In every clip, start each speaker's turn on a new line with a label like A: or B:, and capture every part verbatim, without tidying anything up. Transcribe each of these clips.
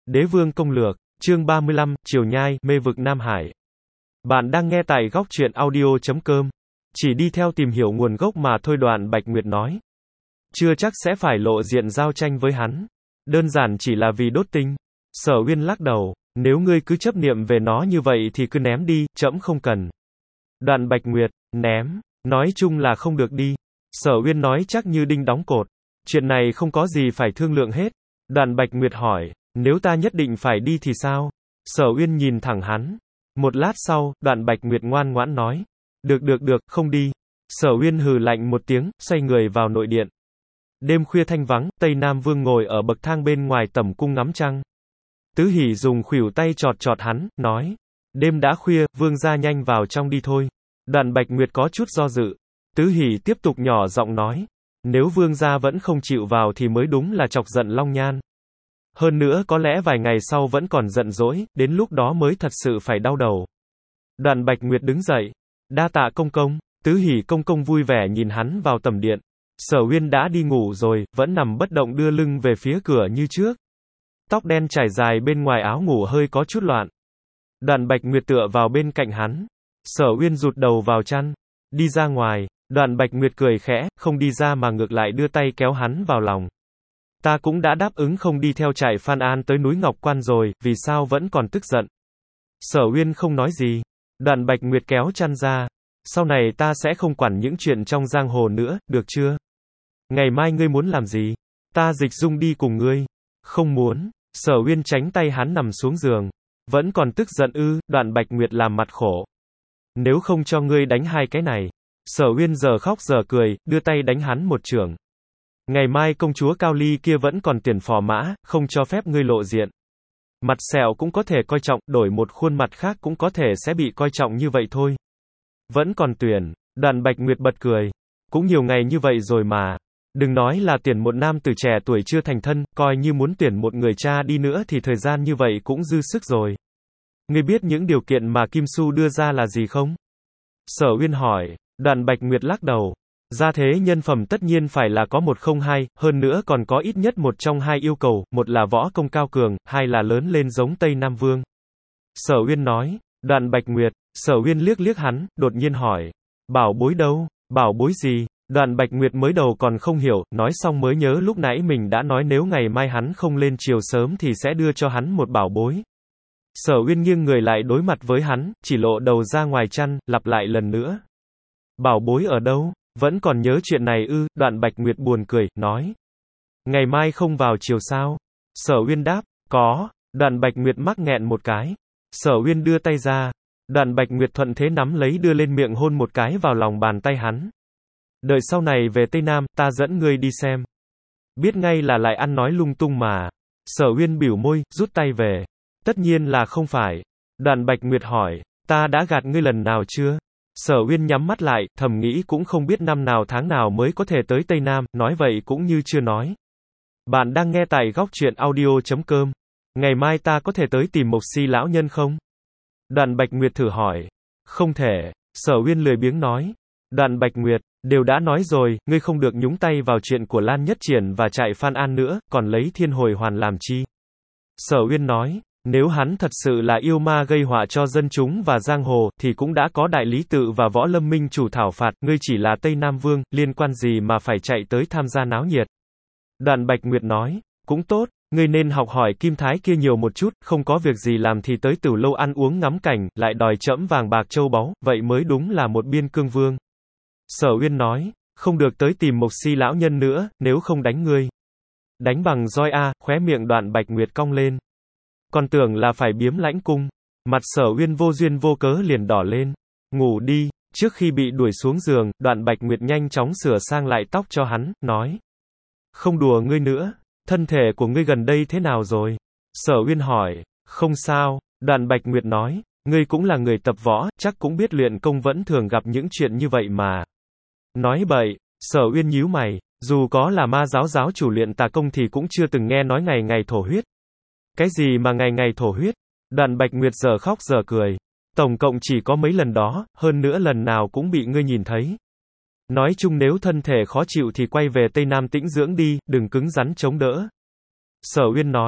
A: Đế vương công lược, chương ba mươi lăm, Triều Nhai, mê vực Nam Hải. Bạn đang nghe tại góc truyện audio chấm com. Chỉ đi theo tìm hiểu nguồn gốc mà thôi, Đoạn Bạch Nguyệt nói. Chưa chắc sẽ phải lộ diện giao tranh với hắn. Đơn giản chỉ là vì đốt tinh. Sở Uyên lắc đầu, nếu ngươi cứ chấp niệm về nó như vậy thì cứ ném đi, trẫm không cần. Đoạn Bạch Nguyệt, ném, nói chung là không được đi. Sở Uyên nói chắc như đinh đóng cột. Chuyện này không có gì phải thương lượng hết. Đoạn Bạch Nguyệt hỏi, nếu ta nhất định phải đi thì sao? Sở Uyên nhìn thẳng hắn. Một lát sau, Đoạn Bạch Nguyệt ngoan ngoãn nói, được được được, không đi. Sở Uyên hừ lạnh một tiếng, xoay người vào nội điện. Đêm khuya thanh vắng, Tây Nam Vương ngồi ở bậc thang bên ngoài tẩm cung ngắm trăng. Tứ Hỷ dùng khuỷu tay chọt chọt hắn, nói, đêm đã khuya, Vương gia nhanh vào trong đi thôi. Đoạn Bạch Nguyệt có chút do dự. Tứ Hỷ tiếp tục nhỏ giọng nói, nếu Vương gia vẫn không chịu vào thì mới đúng là chọc giận Long Nhan. Hơn nữa có lẽ vài ngày sau vẫn còn giận dỗi, đến lúc đó mới thật sự phải đau đầu. Đoạn Bạch Nguyệt đứng dậy. Đa tạ công công. Tứ Hỷ công công vui vẻ nhìn hắn vào tầm điện. Sở Uyên đã đi ngủ rồi, vẫn nằm bất động đưa lưng về phía cửa như trước. Tóc đen trải dài bên ngoài áo ngủ hơi có chút loạn. Đoạn Bạch Nguyệt tựa vào bên cạnh hắn. Sở Uyên rụt đầu vào chăn. Đi ra ngoài. Đoạn Bạch Nguyệt cười khẽ, không đi ra mà ngược lại đưa tay kéo hắn vào lòng. Ta cũng đã đáp ứng không đi theo trại Phan An tới núi Ngọc Quan rồi, vì sao vẫn còn tức giận? Sở Uyên không nói gì. Đoạn Bạch Nguyệt kéo chăn ra. Sau này ta sẽ không quản những chuyện trong giang hồ nữa, được chưa? Ngày mai ngươi muốn làm gì? Ta Dịch Dung đi cùng ngươi. Không muốn. Sở Uyên tránh tay hắn nằm xuống giường. Vẫn còn tức giận ư? Đoạn Bạch Nguyệt làm mặt khổ. Nếu không cho ngươi đánh hai cái này. Sở Uyên giờ khóc giờ cười, đưa tay đánh hắn một chưởng. Ngày mai công chúa Cao Ly kia vẫn còn tiền phò mã, không cho phép ngươi lộ diện. Mặt sẹo cũng có thể coi trọng, đổi một khuôn mặt khác cũng có thể sẽ bị coi trọng như vậy thôi. Vẫn còn tuyển. Đoạn Bạch Nguyệt bật cười. Cũng nhiều ngày như vậy rồi mà. Đừng nói là tuyển một nam tử trẻ tuổi chưa thành thân, coi như muốn tuyển một người cha đi nữa thì thời gian như vậy cũng dư sức rồi. Ngươi biết những điều kiện mà Kim Su đưa ra là gì không? Sở Uyên hỏi. Đoạn Bạch Nguyệt lắc đầu. Gia thế nhân phẩm tất nhiên phải là có một không hai, hơn nữa còn có ít nhất một trong hai yêu cầu, một là võ công cao cường, hai là lớn lên giống Tây Nam Vương. Sở Uyên nói. Đoạn Bạch Nguyệt. Sở Uyên liếc liếc hắn, đột nhiên hỏi. Bảo bối đâu? Bảo bối gì? Đoạn Bạch Nguyệt mới đầu còn không hiểu, nói xong mới nhớ lúc nãy mình đã nói nếu ngày mai hắn không lên chiều sớm thì sẽ đưa cho hắn một bảo bối. Sở Uyên nghiêng người lại đối mặt với hắn, chỉ lộ đầu ra ngoài chăn, lặp lại lần nữa. Bảo bối ở đâu? Vẫn còn nhớ chuyện này ư? Đoạn Bạch Nguyệt buồn cười, nói. Ngày mai không vào chiều sao? Sở Uyên đáp, có. Đoạn Bạch Nguyệt mắc nghẹn một cái. Sở Uyên đưa tay ra. Đoạn Bạch Nguyệt thuận thế nắm lấy đưa lên miệng hôn một cái vào lòng bàn tay hắn. Đợi sau này về Tây Nam, ta dẫn ngươi đi xem. Biết ngay là lại ăn nói lung tung mà. Sở Uyên bĩu môi, rút tay về. Tất nhiên là không phải. Đoạn Bạch Nguyệt hỏi, ta đã gạt ngươi lần nào chưa? Sở Uyên nhắm mắt lại, thầm nghĩ cũng không biết năm nào tháng nào mới có thể tới Tây Nam, nói vậy cũng như chưa nói. Bạn đang nghe tại góc truyện audio chấm com. Ngày mai ta có thể tới tìm Mộc Si lão nhân không? Đoạn Bạch Nguyệt thử hỏi. Không thể. Sở Uyên lười biếng nói. Đoạn Bạch Nguyệt, đều đã nói rồi, ngươi không được nhúng tay vào chuyện của Lan Nhất Triển và trại Phan An nữa, còn lấy Thiên Hồi Hoàn làm chi? Sở Uyên nói. Nếu hắn thật sự là yêu ma gây họa cho dân chúng và giang hồ, thì cũng đã có Đại Lý Tự và Võ Lâm Minh chủ thảo phạt, ngươi chỉ là Tây Nam Vương, liên quan gì mà phải chạy tới tham gia náo nhiệt. Đoạn Bạch Nguyệt nói, cũng tốt, ngươi nên học hỏi Kim Thái kia nhiều một chút, không có việc gì làm thì tới Tửu Lâu ăn uống ngắm cảnh, lại đòi trẫm vàng bạc châu báu, vậy mới đúng là một biên cương vương. Sở Uyên nói, không được tới tìm Mộc Si lão nhân nữa, nếu không đánh ngươi. Đánh bằng roi a, khóe miệng Đoạn Bạch Nguyệt cong lên. Còn tưởng là phải biếm lãnh cung. Mặt Sở Uyên vô duyên vô cớ liền đỏ lên. Ngủ đi. Trước khi bị đuổi xuống giường, Đoạn Bạch Nguyệt nhanh chóng sửa sang lại tóc cho hắn, nói. Không đùa ngươi nữa. Thân thể của ngươi gần đây thế nào rồi? Sở Uyên hỏi. Không sao. Đoạn Bạch Nguyệt nói. Ngươi cũng là người tập võ, chắc cũng biết luyện công vẫn thường gặp những chuyện như vậy mà. Nói bậy. Sở Uyên nhíu mày. Dù có là ma giáo giáo chủ luyện tà công thì cũng chưa từng nghe nói ngày ngày thổ huyết. Cái gì mà ngày ngày thổ huyết? Đoạn Bạch Nguyệt giờ khóc giờ cười. Tổng cộng chỉ có mấy lần đó, hơn nữa lần nào cũng bị ngươi nhìn thấy. Nói chung nếu thân thể khó chịu thì quay về Tây Nam tĩnh dưỡng đi, đừng cứng rắn chống đỡ. Sở Uyên nói,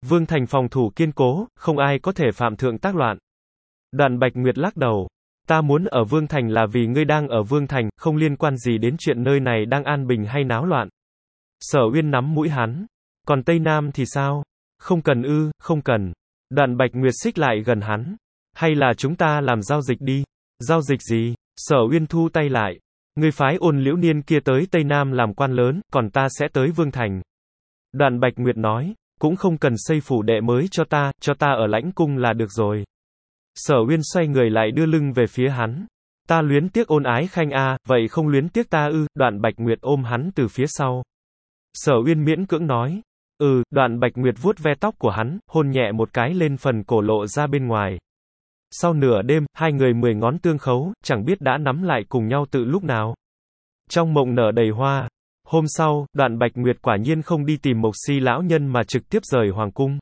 A: Vương thành phòng thủ kiên cố, không ai có thể phạm thượng tác loạn. Đoạn Bạch Nguyệt lắc đầu. Ta muốn ở Vương thành là vì ngươi đang ở Vương thành, không liên quan gì đến chuyện nơi này đang an bình hay náo loạn. Sở Uyên nắm mũi hắn. Còn Tây Nam thì sao? Không cần ư, không cần. Đoạn Bạch Nguyệt xích lại gần hắn. Hay là chúng ta làm giao dịch đi? Giao dịch gì? Sở Uyên thu tay lại. Ngươi phái Ôn Liễu Niên kia tới Tây Nam làm quan lớn, còn ta sẽ tới Vương thành. Đoạn Bạch Nguyệt nói, cũng không cần xây phủ đệ mới cho ta, cho ta ở lãnh cung là được rồi. Sở Uyên xoay người lại đưa lưng về phía hắn. Ta luyến tiếc Ôn Ái Khanh a, vậy không luyến tiếc ta ư? Đoạn Bạch Nguyệt ôm hắn từ phía sau. Sở Uyên miễn cưỡng nói. Ừ, Đoạn Bạch Nguyệt vuốt ve tóc của hắn, hôn nhẹ một cái lên phần cổ lộ ra bên ngoài. Sau nửa đêm, hai người mười ngón tương khấu, chẳng biết đã nắm lại cùng nhau từ lúc nào. Trong mộng nở đầy hoa. Hôm sau, Đoạn Bạch Nguyệt quả nhiên không đi tìm Mộc Si lão nhân mà trực tiếp rời hoàng cung.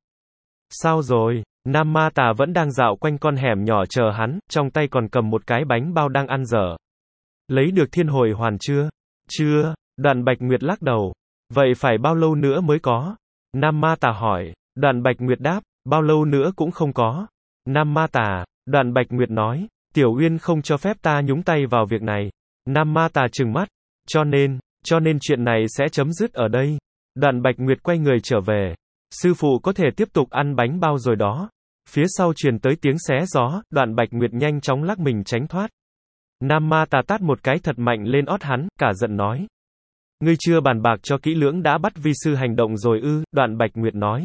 A: Sao rồi? Nam Ma Tà vẫn đang dạo quanh con hẻm nhỏ chờ hắn, trong tay còn cầm một cái bánh bao đang ăn dở. Lấy được thiên hồi hoàn chưa? Chưa. Đoạn Bạch Nguyệt lắc đầu. Vậy phải bao lâu nữa mới có? Nam Ma Tà hỏi. Đoạn Bạch Nguyệt đáp, bao lâu nữa cũng không có. Nam Ma Tà. Đoạn Bạch Nguyệt nói, Tiểu Uyên không cho phép ta nhúng tay vào việc này. Nam Ma Tà trừng mắt. Cho nên, cho nên chuyện này sẽ chấm dứt ở đây. Đoạn Bạch Nguyệt quay người trở về. Sư phụ có thể tiếp tục ăn bánh bao rồi đó. Phía sau truyền tới tiếng xé gió, Đoạn Bạch Nguyệt nhanh chóng lắc mình tránh thoát. Nam Ma Tà tát một cái thật mạnh lên ót hắn, cả giận nói. Ngươi chưa bàn bạc cho kỹ lưỡng đã bắt vi sư hành động rồi ư? Đoạn Bạch Nguyệt nói.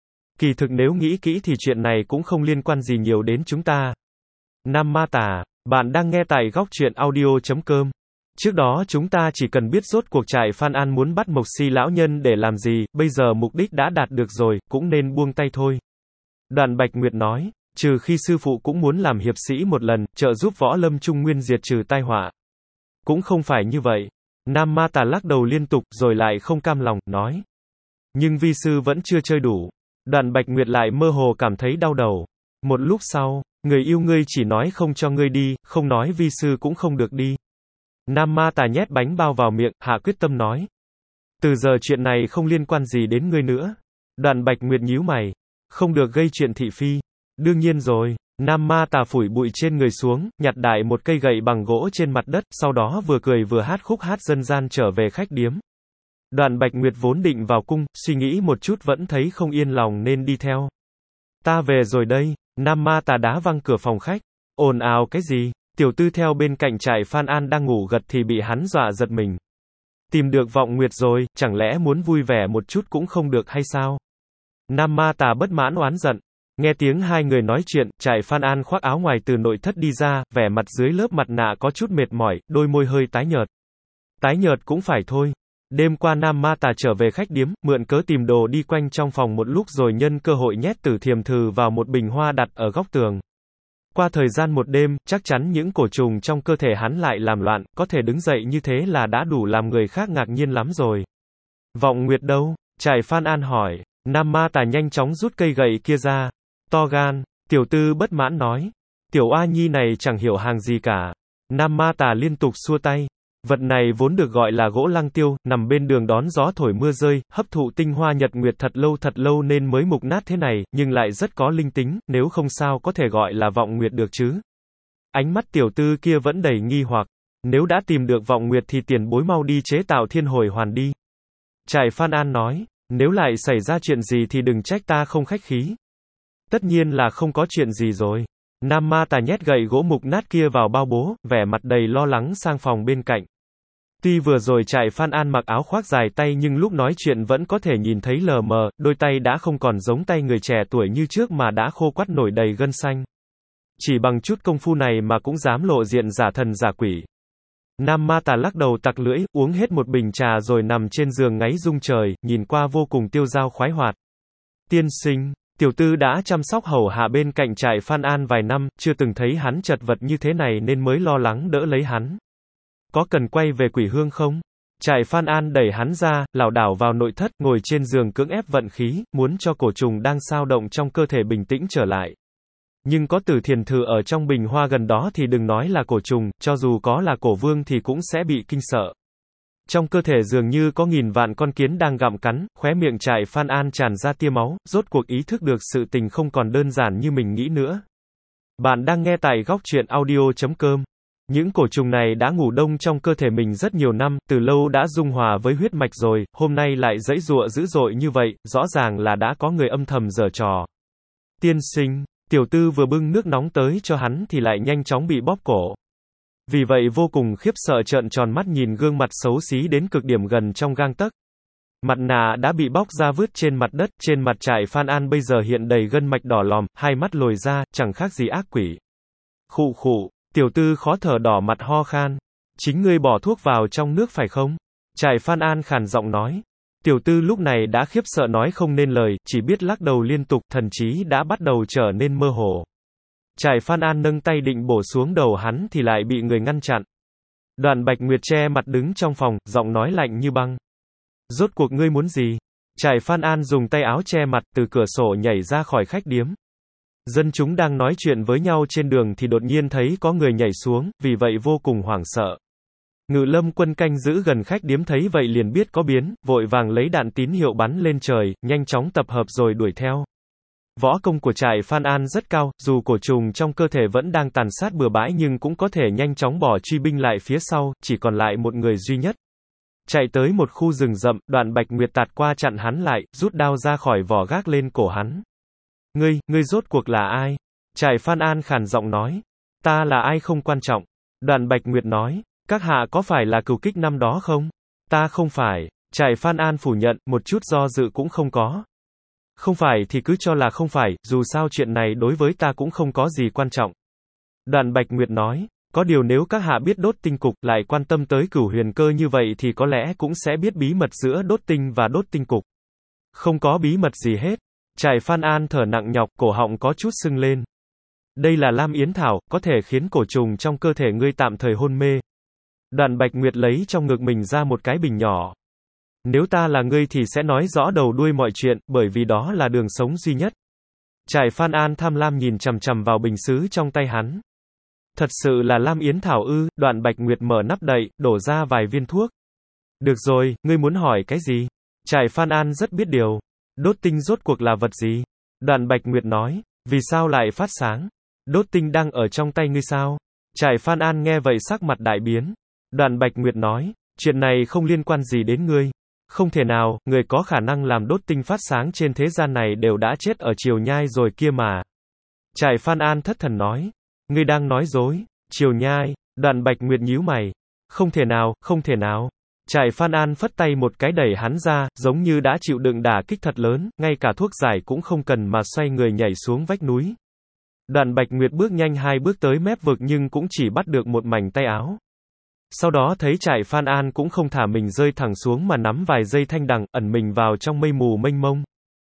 A: Kỳ thực nếu nghĩ kỹ thì chuyện này cũng không liên quan gì nhiều đến chúng ta. Nam Ma Tà, bạn đang nghe tại góc truyện audio chấm com. Trước đó chúng ta chỉ cần biết rốt cuộc trại Phan An muốn bắt Mộc Si lão nhân để làm gì, bây giờ mục đích đã đạt được rồi, cũng nên buông tay thôi. Đoạn Bạch Nguyệt nói, trừ khi sư phụ cũng muốn làm hiệp sĩ một lần, trợ giúp Võ Lâm Trung Nguyên diệt trừ tai họa. Cũng không phải như vậy. Nam Ma Tà lắc đầu liên tục, rồi lại không cam lòng, nói. Nhưng vi sư vẫn chưa chơi đủ. Đoạn Bạch Nguyệt lại mơ hồ cảm thấy đau đầu. Một lúc sau, người yêu ngươi chỉ nói không cho ngươi đi, không nói vi sư cũng không được đi. Nam Ma Tà nhét bánh bao vào miệng, hạ quyết tâm nói. Từ giờ chuyện này không liên quan gì đến ngươi nữa. Đoạn Bạch Nguyệt nhíu mày. Không được gây chuyện thị phi. Đương nhiên rồi. Nam Ma Tà phủi bụi trên người xuống, nhặt đại một cây gậy bằng gỗ trên mặt đất, sau đó vừa cười vừa hát khúc hát dân gian trở về khách điếm. Đoạn Bạch Nguyệt vốn định vào cung, suy nghĩ một chút vẫn thấy không yên lòng nên đi theo. Ta về rồi đây. Nam Ma Tà đá văng cửa phòng khách. Ồn ào cái gì? Tiểu tư theo bên cạnh trại Phan An đang ngủ gật thì bị hắn dọa giật mình. Tìm được Vọng Nguyệt rồi, chẳng lẽ muốn vui vẻ một chút cũng không được hay sao? Nam Ma Tà bất mãn oán giận. Nghe tiếng hai người nói chuyện, trại Phan An khoác áo ngoài từ nội thất đi ra, vẻ mặt dưới lớp mặt nạ có chút mệt mỏi, đôi môi hơi tái nhợt. Tái nhợt cũng phải thôi. Đêm qua Nam Ma Tà trở về khách điếm, mượn cớ tìm đồ đi quanh trong phòng một lúc rồi nhân cơ hội nhét Tử Thiềm Thử vào một bình hoa đặt ở góc tường. Qua thời gian một đêm, chắc chắn những cổ trùng trong cơ thể hắn lại làm loạn, có thể đứng dậy như thế là đã đủ làm người khác ngạc nhiên lắm rồi. Vọng Nguyệt đâu? Trại Phan An hỏi. Nam Ma Tà nhanh chóng rút cây gậy kia ra. To gan. Tiểu tư bất mãn nói. Tiểu oa nhi này chẳng hiểu hàng gì cả. Nam Ma Tà liên tục xua tay. Vật này vốn được gọi là gỗ lăng tiêu, nằm bên đường đón gió thổi mưa rơi, hấp thụ tinh hoa nhật nguyệt thật lâu thật lâu nên mới mục nát thế này, nhưng lại rất có linh tính, nếu không sao có thể gọi là vọng nguyệt được chứ. Ánh mắt tiểu tư kia vẫn đầy nghi hoặc. Nếu đã tìm được vọng nguyệt thì tiền bối mau đi chế tạo thiên hồi hoàn đi. Trại Phan An nói, nếu lại xảy ra chuyện gì thì đừng trách ta không khách khí. Tất nhiên là không có chuyện gì rồi. Nam Ma Tà nhét gậy gỗ mục nát kia vào bao bố, vẻ mặt đầy lo lắng sang phòng bên cạnh. Tuy vừa rồi trại Phan An mặc áo khoác dài tay nhưng lúc nói chuyện vẫn có thể nhìn thấy lờ mờ, đôi tay đã không còn giống tay người trẻ tuổi như trước mà đã khô quắt nổi đầy gân xanh. Chỉ bằng chút công phu này mà cũng dám lộ diện giả thần giả quỷ. Nam Ma Tà lắc đầu tặc lưỡi, uống hết một bình trà rồi nằm trên giường ngáy rung trời, nhìn qua vô cùng tiêu dao khoái hoạt. Tiên sinh, tiểu tư đã chăm sóc hầu hạ bên cạnh trại Phan An vài năm, chưa từng thấy hắn chật vật như thế này nên mới lo lắng đỡ lấy hắn. Có cần quay về Quỷ Hương không? Trại Phan An đẩy hắn ra, lảo đảo vào nội thất, ngồi trên giường cưỡng ép vận khí, muốn cho cổ trùng đang xao động trong cơ thể bình tĩnh trở lại. Nhưng có Tử Thiền Thử ở trong bình hoa gần đó thì đừng nói là cổ trùng, cho dù có là cổ vương thì cũng sẽ bị kinh sợ. Trong cơ thể dường như có nghìn vạn con kiến đang gặm cắn, khóe miệng Trại Phan An tràn ra tia máu, rốt cuộc ý thức được sự tình không còn đơn giản như mình nghĩ nữa. Bạn đang nghe tại góc truyện audio chấm com. Những cổ trùng này đã ngủ đông trong cơ thể mình rất nhiều năm, từ lâu đã dung hòa với huyết mạch rồi, hôm nay lại giãy giụa dữ dội như vậy, rõ ràng là đã có người âm thầm giở trò. Tiên sinh, tiểu tư vừa bưng nước nóng tới cho hắn thì lại nhanh chóng bị bóp cổ. Vì vậy vô cùng khiếp sợ trợn tròn mắt nhìn gương mặt xấu xí đến cực điểm gần trong gang tấc. Mặt nạ đã bị bóc ra vứt trên mặt đất, trên mặt Trại Phan An bây giờ hiện đầy gân mạch đỏ lòm, hai mắt lồi ra, chẳng khác gì ác quỷ. Khụ khụ, tiểu tư khó thở đỏ mặt ho khan. Chính ngươi bỏ thuốc vào trong nước phải không? Trại Phan An khàn giọng nói. Tiểu tư lúc này đã khiếp sợ nói không nên lời, chỉ biết lắc đầu liên tục, thần trí đã bắt đầu trở nên mơ hồ. Trại Phan An nâng tay định bổ xuống đầu hắn thì lại bị người ngăn chặn. Đoàn Bạch Nguyệt che mặt đứng trong phòng, giọng nói lạnh như băng. Rốt cuộc ngươi muốn gì? Trại Phan An dùng tay áo che mặt từ cửa sổ nhảy ra khỏi khách điếm. Dân chúng đang nói chuyện với nhau trên đường thì đột nhiên thấy có người nhảy xuống, vì vậy vô cùng hoảng sợ. Ngự lâm quân canh giữ gần khách điếm thấy vậy liền biết có biến, vội vàng lấy đạn tín hiệu bắn lên trời, nhanh chóng tập hợp rồi đuổi theo. Võ công của Trại Phan An rất cao, dù cổ trùng trong cơ thể vẫn đang tàn sát bừa bãi nhưng cũng có thể nhanh chóng bỏ truy binh lại phía sau, chỉ còn lại một người duy nhất. Chạy tới một khu rừng rậm, Đoàn Bạch Nguyệt tạt qua chặn hắn lại, rút đao ra khỏi vỏ gác lên cổ hắn. Ngươi, ngươi rốt cuộc là ai? Trại Phan An khàn giọng nói. Ta là ai không quan trọng. Đoàn Bạch Nguyệt nói. Các hạ có phải là cừu kích năm đó không? Ta không phải. Trại Phan An phủ nhận, một chút do dự cũng không có. Không phải thì cứ cho là không phải, dù sao chuyện này đối với ta cũng không có gì quan trọng. Đoàn Bạch Nguyệt nói. Có điều nếu các hạ biết đốt tinh cục, lại quan tâm tới Cửu Huyền Cơ như vậy thì có lẽ cũng sẽ biết bí mật giữa đốt tinh và đốt tinh cục. Không có bí mật gì hết. Trại Phan An thở nặng nhọc, cổ họng có chút sưng lên. Đây là Lam Yến Thảo, có thể khiến cổ trùng trong cơ thể ngươi tạm thời hôn mê. Đoàn Bạch Nguyệt lấy trong ngực mình ra một cái bình nhỏ. Nếu ta là ngươi thì sẽ nói rõ đầu đuôi mọi chuyện, bởi vì đó là đường sống duy nhất. Trại Phan An tham lam nhìn chằm chằm vào bình sứ trong tay hắn. Thật sự là Lam Yến Thảo ư? Đoàn Bạch Nguyệt mở nắp đậy, đổ ra vài viên thuốc. Được rồi, ngươi muốn hỏi cái gì? Trại Phan An rất biết điều. Đốt tinh rốt cuộc là vật gì? Đoàn Bạch Nguyệt nói. Vì sao lại phát sáng? Đốt tinh đang ở trong tay ngươi sao? Trại Phan An nghe vậy sắc mặt đại biến. Đoàn Bạch Nguyệt nói. Chuyện này không liên quan gì đến ngươi. Không thể nào, người có khả năng làm đốt tinh phát sáng trên thế gian này đều đã chết ở Triều Nhai rồi kia mà. Trại Phan An thất thần nói. Ngươi đang nói dối. Triều Nhai. Đoàn Bạch Nguyệt nhíu mày. Không thể nào, không thể nào. Trại Phan An phất tay một cái đẩy hắn ra, giống như đã chịu đựng đả kích thật lớn, ngay cả thuốc giải cũng không cần mà xoay người nhảy xuống vách núi. Đoàn Bạch Nguyệt bước nhanh hai bước tới mép vực nhưng cũng chỉ bắt được một mảnh tay áo. Sau đó thấy Trại Phan An cũng không thả mình rơi thẳng xuống mà nắm vài dây thanh đằng, ẩn mình vào trong mây mù mênh mông.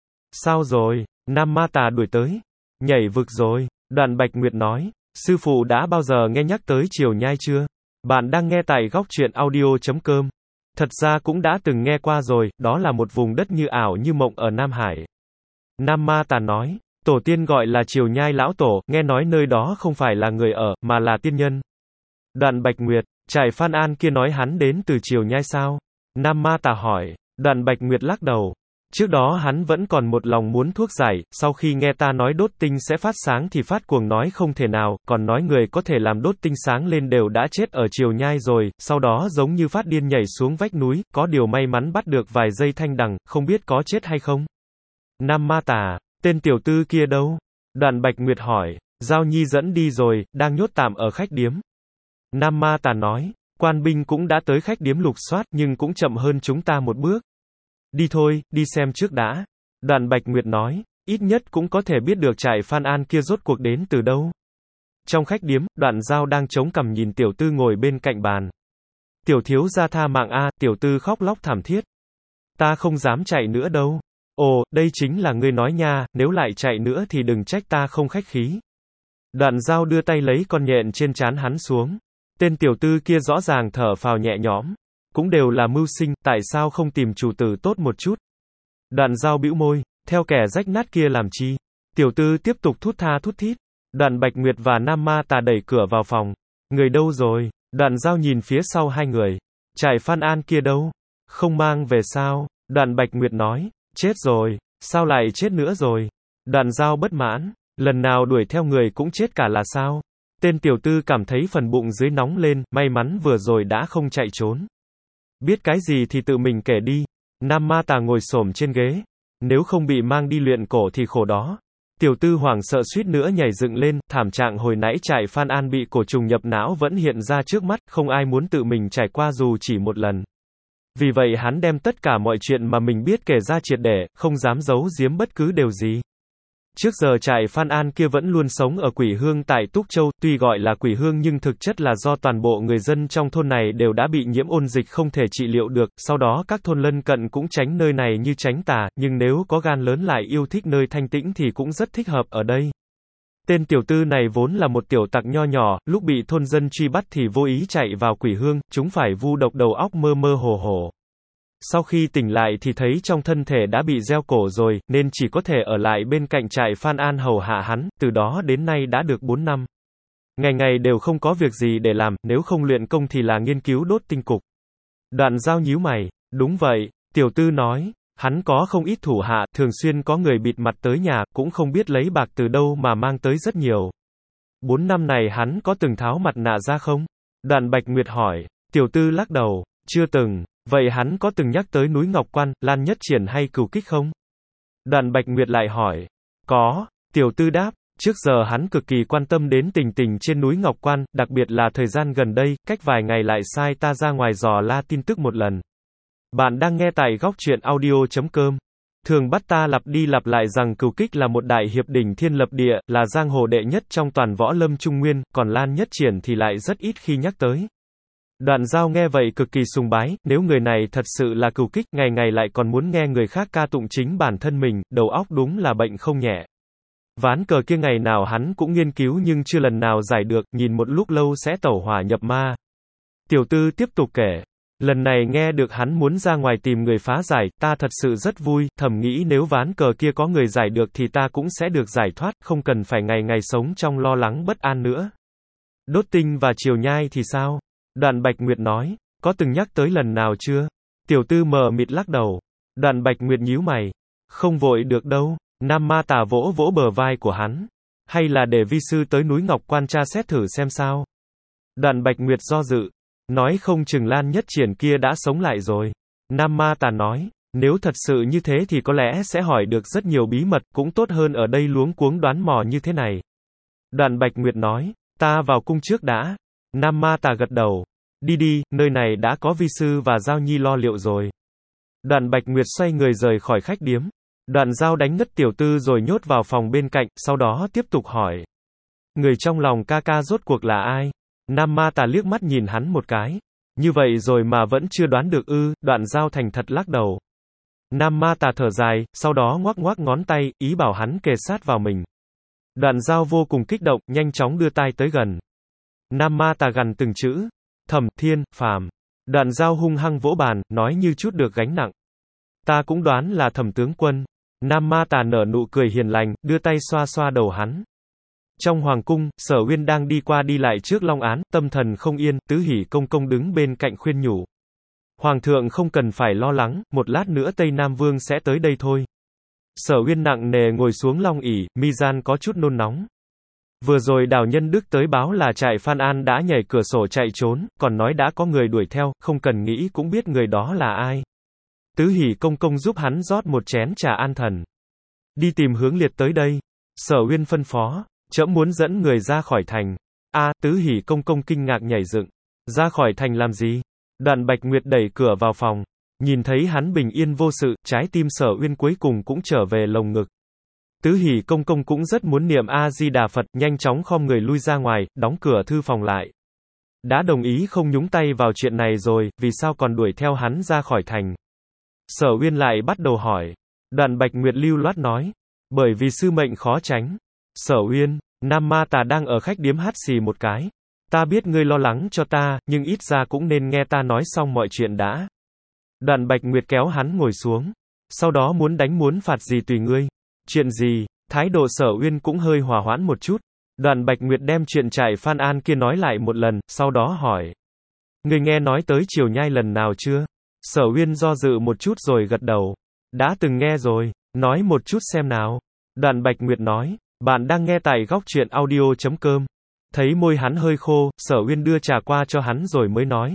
A: Sao rồi? Nam Ma Tà đuổi tới. Nhảy vực rồi. Đoàn Bạch Nguyệt nói. Sư phụ đã bao giờ nghe nhắc tới Triều Nhai chưa? Bạn đang nghe tại góc truyện audio chấm com. Thật ra cũng đã từng nghe qua rồi, đó là một vùng đất như ảo như mộng ở Nam Hải. Nam Ma Tà nói. Tổ tiên gọi là Triều Nhai Lão Tổ, nghe nói nơi đó không phải là người ở, mà là tiên nhân. Đoàn Bạch Nguyệt. Trại Phan An kia nói hắn đến từ Triều Nhai sao? Nam Ma Tà hỏi. Đoàn Bạch Nguyệt lắc đầu. Trước đó hắn vẫn còn một lòng muốn thuốc giải, sau khi nghe ta nói đốt tinh sẽ phát sáng thì phát cuồng nói không thể nào, còn nói người có thể làm đốt tinh sáng lên đều đã chết ở Triều Nhai rồi, sau đó giống như phát điên nhảy xuống vách núi, có điều may mắn bắt được vài dây thanh đằng, không biết có chết hay không. Nam Ma Tà, tên tiểu tư kia đâu? Đoàn Bạch Nguyệt hỏi. Giao Nhi dẫn đi rồi, đang nhốt tạm ở khách điếm. Nam Ma Tà nói. Quan binh cũng đã tới khách điếm lục soát nhưng cũng chậm hơn chúng ta một bước. Đi thôi, đi xem trước đã. Đoàn Bạch Nguyệt nói. Ít nhất cũng có thể biết được Trại Phan An kia rốt cuộc đến từ đâu. Trong khách điếm, Đoạn Giao đang chống cằm nhìn tiểu tư ngồi bên cạnh bàn. Tiểu thiếu gia tha mạng a, tiểu tư khóc lóc thảm thiết. Ta không dám chạy nữa đâu. Ồ, đây chính là ngươi nói nha, nếu lại chạy nữa thì đừng trách ta không khách khí. Đoạn Giao đưa tay lấy con nhện trên trán hắn xuống. Tên tiểu tư kia rõ ràng thở phào nhẹ nhõm. Cũng đều là mưu sinh, tại sao không tìm chủ tử tốt một chút? Đoạn Giao bĩu môi, theo kẻ rách nát kia làm chi? Tiểu tư tiếp tục thút tha thút thít. Đoàn Bạch Nguyệt và Nam Ma Tà đẩy cửa vào phòng. Người đâu rồi? Đoạn Giao nhìn phía sau hai người. Trại Phan An kia đâu? Không mang về sao? Đoạn Bạch Nguyệt nói, chết rồi, sao lại chết nữa rồi? Đoạn Giao bất mãn, lần nào đuổi theo người cũng chết cả là sao? Tên tiểu tư cảm thấy phần bụng dưới nóng lên, may mắn vừa rồi đã không chạy trốn. Biết cái gì thì tự mình kể đi. Nam Ma Tà ngồi xổm trên ghế. Nếu không bị mang đi luyện cổ thì khổ đó. Tiểu tư hoảng sợ suýt nữa nhảy dựng lên, thảm trạng hồi nãy trại Phan An bị cổ trùng nhập não vẫn hiện ra trước mắt, không ai muốn tự mình trải qua dù chỉ một lần. Vì vậy hắn đem tất cả mọi chuyện mà mình biết kể ra triệt để, không dám giấu giếm bất cứ điều gì. Trước giờ trại Phan An kia vẫn luôn sống ở Quỷ Hương tại Túc Châu, tuy gọi là Quỷ Hương nhưng thực chất là do toàn bộ người dân trong thôn này đều đã bị nhiễm ôn dịch không thể trị liệu được, sau đó các thôn lân cận cũng tránh nơi này như tránh tà, nhưng nếu có gan lớn lại yêu thích nơi thanh tĩnh thì cũng rất thích hợp ở đây. Tên tiểu tư này vốn là một tiểu tặc nho nhỏ, lúc bị thôn dân truy bắt thì vô ý chạy vào Quỷ Hương, chúng phải vu độc đầu óc mơ mơ hồ hồ. Sau khi tỉnh lại thì thấy trong thân thể đã bị gieo cổ rồi, nên chỉ có thể ở lại bên cạnh trại Phan An hầu hạ hắn, từ đó đến nay đã được bốn năm. Ngày ngày đều không có việc gì để làm, nếu không luyện công thì là nghiên cứu đốt tinh cục. Đoạn Giao nhíu mày, đúng vậy, tiểu tư nói, hắn có không ít thủ hạ, thường xuyên có người bịt mặt tới nhà, cũng không biết lấy bạc từ đâu mà mang tới rất nhiều. Bốn năm này hắn có từng tháo mặt nạ ra không? Đoạn Bạch Nguyệt hỏi, tiểu tư lắc đầu, chưa từng. Vậy hắn có từng nhắc tới núi Ngọc Quan, Lan Nhất Triển hay Cửu Kích không? Đoạn Bạch Nguyệt lại hỏi. Có, tiểu tư đáp, trước giờ hắn cực kỳ quan tâm đến tình tình trên núi Ngọc Quan, đặc biệt là thời gian gần đây, cách vài ngày lại sai ta ra ngoài dò la tin tức một lần. Bạn đang nghe tại góc truyện audio chấm com. Thường bắt ta lặp đi lặp lại rằng Cửu Kích là một đại hiệp đỉnh thiên lập địa, là giang hồ đệ nhất trong toàn võ lâm Trung Nguyên, còn Lan Nhất Triển thì lại rất ít khi nhắc tới. Đoạn Giao nghe vậy cực kỳ sùng bái, nếu người này thật sự là Cửu Kích, ngày ngày lại còn muốn nghe người khác ca tụng chính bản thân mình, đầu óc đúng là bệnh không nhẹ. Ván cờ kia ngày nào hắn cũng nghiên cứu nhưng chưa lần nào giải được, nhìn một lúc lâu sẽ tẩu hỏa nhập ma. Tiểu tư tiếp tục kể, lần này nghe được hắn muốn ra ngoài tìm người phá giải, ta thật sự rất vui, thầm nghĩ nếu ván cờ kia có người giải được thì ta cũng sẽ được giải thoát, không cần phải ngày ngày sống trong lo lắng bất an nữa. Đốt tinh và chiều nhai thì sao? Đoạn Bạch Nguyệt nói, có từng nhắc tới lần nào chưa? Tiểu tư mờ mịt lắc đầu. Đoạn Bạch Nguyệt nhíu mày, không vội được đâu. Nam Ma Tà vỗ vỗ bờ vai của hắn, hay là để vi sư tới núi Ngọc Quan tra xét thử xem sao? Đoạn Bạch Nguyệt do dự, nói không chừng Lan Nhất Triển kia đã sống lại rồi. Nam Ma Tà nói, nếu thật sự như thế thì có lẽ sẽ hỏi được rất nhiều bí mật, cũng tốt hơn ở đây luống cuống đoán mò như thế này. Đoạn Bạch Nguyệt nói, ta vào cung trước đã. Nam Ma Tà gật đầu, đi đi, nơi này đã có vi sư và Giao Nhi lo liệu rồi. Đoạn Bạch Nguyệt xoay người rời khỏi khách điếm. Đoạn Giao đánh ngất tiểu tư rồi nhốt vào phòng bên cạnh, sau đó tiếp tục hỏi. Người trong lòng ca ca rốt cuộc là ai? Nam Ma Tà liếc mắt nhìn hắn một cái. Như vậy rồi mà vẫn chưa đoán được ư? Đoạn Giao thành thật lắc đầu. Nam Ma Tà thở dài, sau đó ngoắc ngoắc ngón tay, ý bảo hắn kề sát vào mình. Đoạn Giao vô cùng kích động, nhanh chóng đưa tai tới gần. Nam Ma Tà gằn từng chữ, Thẩm Thiên, Phàm. Đoạn Giao hung hăng vỗ bàn, nói như chút được gánh nặng. Ta cũng đoán là Thẩm tướng quân. Nam Ma Tà nở nụ cười hiền lành, đưa tay xoa xoa đầu hắn. Trong hoàng cung, Sở Uyên đang đi qua đi lại trước long án, tâm thần không yên, Tứ Hỷ công công đứng bên cạnh khuyên nhủ. Hoàng thượng không cần phải lo lắng, một lát nữa Tây Nam Vương sẽ tới đây thôi. Sở Uyên nặng nề ngồi xuống long ỷ, mi gian có chút nôn nóng. Vừa rồi Đào Nhân Đức tới báo là trại Phan An đã nhảy cửa sổ chạy trốn, còn nói đã có người đuổi theo, không cần nghĩ cũng biết người đó là ai. Tứ Hỷ công công giúp hắn rót một chén trà an thần. Đi tìm Hướng Liệt tới đây. Sở Uyên phân phó, trẫm muốn dẫn người ra khỏi thành. A, à, Tứ Hỷ công công kinh ngạc nhảy dựng. Ra khỏi thành làm gì? Đoạn Bạch Nguyệt đẩy cửa vào phòng, nhìn thấy hắn bình yên vô sự, trái tim Sở Uyên cuối cùng cũng trở về lồng ngực. Tứ Hỷ công công cũng rất muốn niệm A-di-đà Phật, nhanh chóng khom người lui ra ngoài, đóng cửa thư phòng lại. Đã đồng ý không nhúng tay vào chuyện này rồi, vì sao còn đuổi theo hắn ra khỏi thành? Sở Uyên lại bắt đầu hỏi. Đoạn Bạch Nguyệt lưu loát nói, bởi vì sư mệnh khó tránh. Sở Uyên, Nam Ma Tà đang ở khách điếm hát xì một cái. Ta biết ngươi lo lắng cho ta, nhưng ít ra cũng nên nghe ta nói xong mọi chuyện đã. Đoạn Bạch Nguyệt kéo hắn ngồi xuống. Sau đó muốn đánh muốn phạt gì tùy ngươi. Chuyện gì? Thái độ Sở Uyên cũng hơi hòa hoãn một chút. Đoạn Bạch Nguyệt đem chuyện trại Phan An kia nói lại một lần, sau đó hỏi. Ngươi nghe nói tới Triều Nhai lần nào chưa? Sở Uyên do dự một chút rồi gật đầu. Đã từng nghe rồi, nói một chút xem nào. Đoạn Bạch Nguyệt nói, bạn đang nghe tại góc truyện audio chấm com. Thấy môi hắn hơi khô, Sở Uyên đưa trà qua cho hắn rồi mới nói.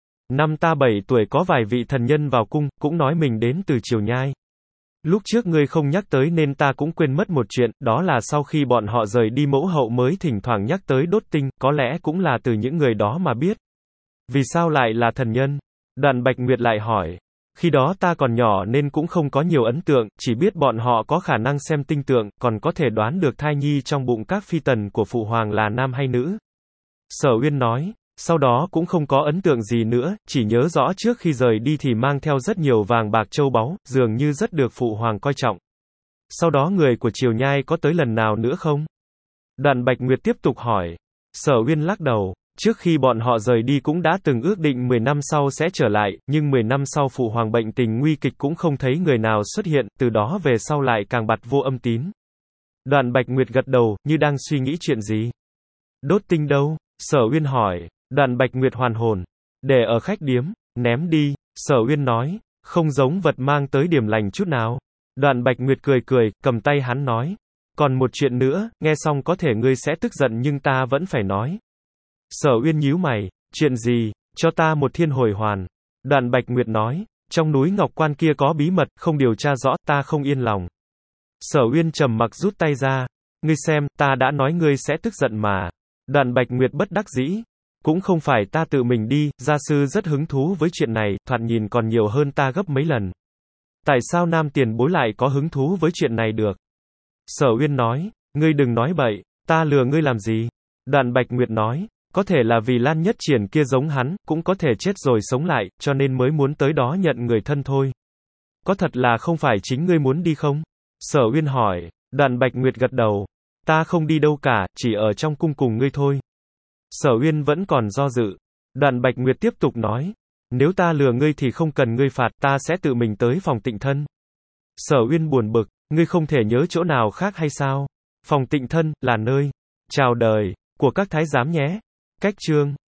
A: Năm ta bảy tuổi có vài vị thần nhân vào cung, cũng nói mình đến từ Triều Nhai. Lúc trước ngươi không nhắc tới nên ta cũng quên mất một chuyện, đó là sau khi bọn họ rời đi mẫu hậu mới thỉnh thoảng nhắc tới đốt tinh, có lẽ cũng là từ những người đó mà biết. Vì sao lại là thần nhân? Đoạn Bạch Nguyệt lại hỏi. Khi đó ta còn nhỏ nên cũng không có nhiều ấn tượng, chỉ biết bọn họ có khả năng xem tinh tượng, còn có thể đoán được thai nhi trong bụng các phi tần của phụ hoàng là nam hay nữ. Sở Uyên nói, sau đó cũng không có ấn tượng gì nữa, chỉ nhớ rõ trước khi rời đi thì mang theo rất nhiều vàng bạc châu báu, dường như rất được phụ hoàng coi trọng. Sau đó người của Triều Nhai có tới lần nào nữa không? Đoạn Bạch Nguyệt tiếp tục hỏi. Sở Uyên lắc đầu. Trước khi bọn họ rời đi cũng đã từng ước định mười năm sau sẽ trở lại, nhưng mười năm sau phụ hoàng bệnh tình nguy kịch cũng không thấy người nào xuất hiện, từ đó về sau lại càng bặt vô âm tín. Đoạn Bạch Nguyệt gật đầu, như đang suy nghĩ chuyện gì. Đốt tinh đâu? Sở Uyên hỏi. Đoạn Bạch Nguyệt hoàn hồn. Để ở khách điếm, ném đi. Sở Uyên nói, không giống vật mang tới điểm lành chút nào. Đoạn Bạch Nguyệt cười cười, cầm tay hắn nói. Còn một chuyện nữa, nghe xong có thể ngươi sẽ tức giận nhưng ta vẫn phải nói. Sở Uyên nhíu mày, chuyện gì, cho ta một thiên hồi hoàn. Đoạn Bạch Nguyệt nói, trong núi Ngọc Quan kia có bí mật, không điều tra rõ, ta không yên lòng. Sở Uyên trầm mặc rút tay ra, ngươi xem, ta đã nói ngươi sẽ tức giận mà. Đoạn Bạch Nguyệt bất đắc dĩ, cũng không phải ta tự mình đi, gia sư rất hứng thú với chuyện này, thoạt nhìn còn nhiều hơn ta gấp mấy lần. Tại sao Nam tiền bối lại có hứng thú với chuyện này được? Sở Uyên nói, ngươi đừng nói bậy, ta lừa ngươi làm gì? Đoạn Bạch Nguyệt nói, có thể là vì Lan Nhất Triển kia giống hắn, cũng có thể chết rồi sống lại, cho nên mới muốn tới đó nhận người thân thôi. Có thật là không phải chính ngươi muốn đi không? Sở Uyên hỏi. Đoạn Bạch Nguyệt gật đầu. Ta không đi đâu cả, chỉ ở trong cung cùng ngươi thôi. Sở Uyên vẫn còn do dự. Đoạn Bạch Nguyệt tiếp tục nói. Nếu ta lừa ngươi thì không cần ngươi phạt, ta sẽ tự mình tới phòng Tịnh Thân. Sở Uyên buồn bực, ngươi không thể nhớ chỗ nào khác hay sao? Phòng Tịnh Thân, là nơi chào đời của các thái giám nhé. Cách chương